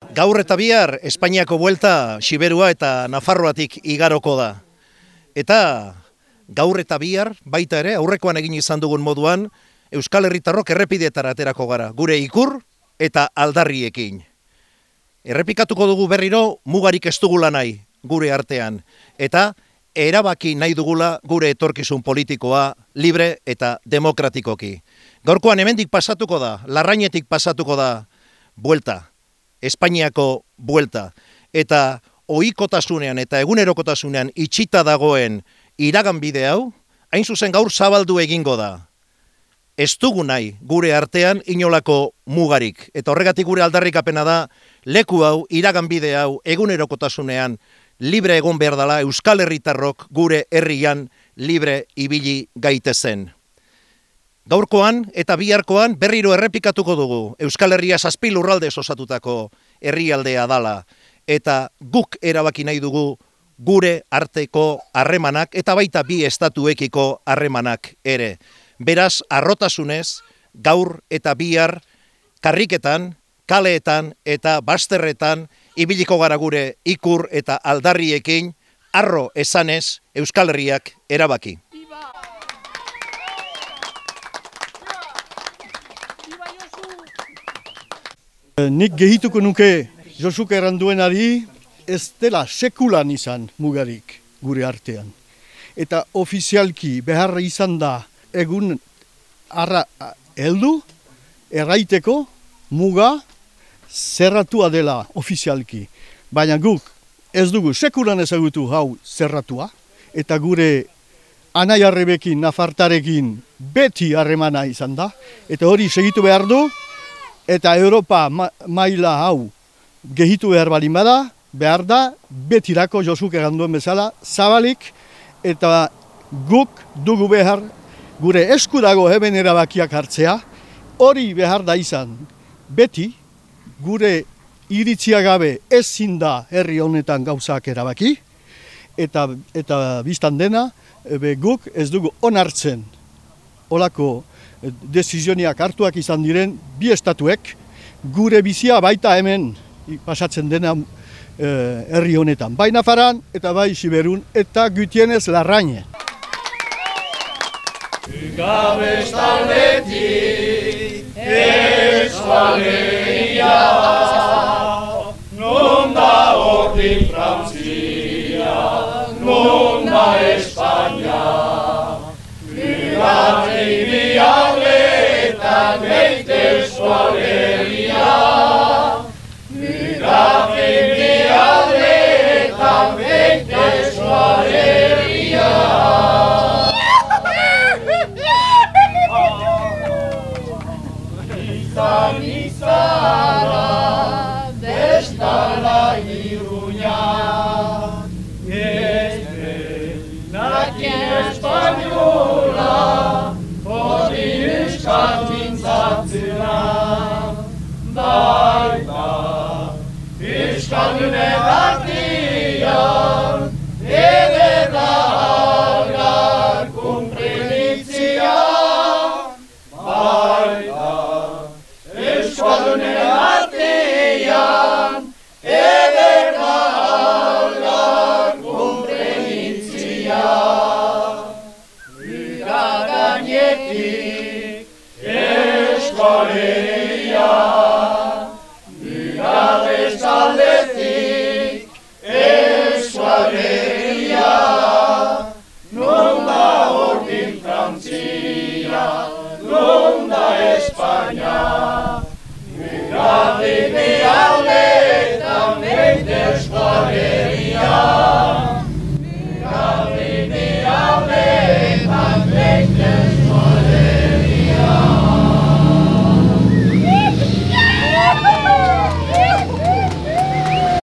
Gaur eta bihar Espainiako buelta Xiberua eta Nafarroatik igaroko da. Eta gaur eta bihar baita ere aurrekoan egin izan dugun moduan Euskal Herritarrok errepideetara aterako gara, gure ikur eta aldarriekin. Errepikatuko dugu berriro mugarik ez dugula nahi gure artean eta erabaki nahi dugula gure etorkizun politikoa libre eta demokratikoki. Gaurkoan hemendik pasatuko da, Larrainetik pasatuko da buelta. Espainiako buelta, eta ohikotasunean eta egunerokotasunean itxita dagoen iraganbide hau, hain zuzen gaur zabaldu egingo da. Ez dugu nahi gure artean inolako mugarik, eta horregatik gure aldarrikapena da, leku hau, iraganbide hau, egunerokotasunean libre egon behar dela Euskal Herritarrok gure herrian libre ibili gaitezen. Gaurkoan eta biharkoan berriro errepikatuko dugu Euskal Herria 7 lurraldez osatutako herrialdea dala eta guk erabaki nahi dugu gure arteko harremanak eta baita bi estatuekiko harremanak ere. Beraz, harrotasunez, gaur eta bihar karriketan, kaleetan eta bazterretan ibiliko gara gure ikur eta aldarriekin harro esanez Euskal Herriak erabaki. Nik gehituko nuke Josuk erranduenari ez dela sekulan izan mugarik gure artean. Eta ofizialki beharra izan da egun heldu erraiteko muga zerratua dela ofizialki. Baina guk ez dugu sekulan ezagutu hau zerratua eta gure anai arrebekin, nafartarekin beti harremana izan da. Eta hori segitu behar du. Eta Europa maila hau gehitu behar balin bada, behar da, betirako Josuk erranduen bezala, zabalik eta guk dugu behar gure esku dago hemen erabakiak hartzea, hori behar da izan beti gure iritzia gabe ezin da herri honetan gauzak erabaki, eta biztan dena guk ez dugu onartzen olako desizioniak hartuak izan diren bi estatuek gure bizia baita hemen pasatzen dena herri honetan. Bai Nafaran eta bai Xiberun eta Gutienez Larraine. Gabestaldetik Eskualeria, non da ordin Frantzia, non da Espainia. Gurati bialetan eite Eskualeria, gurati bialetan eite Eskualeria. Izan izara, destala Iruña, Nakin espainola, hori euskal mintzatzena, baita euskal dune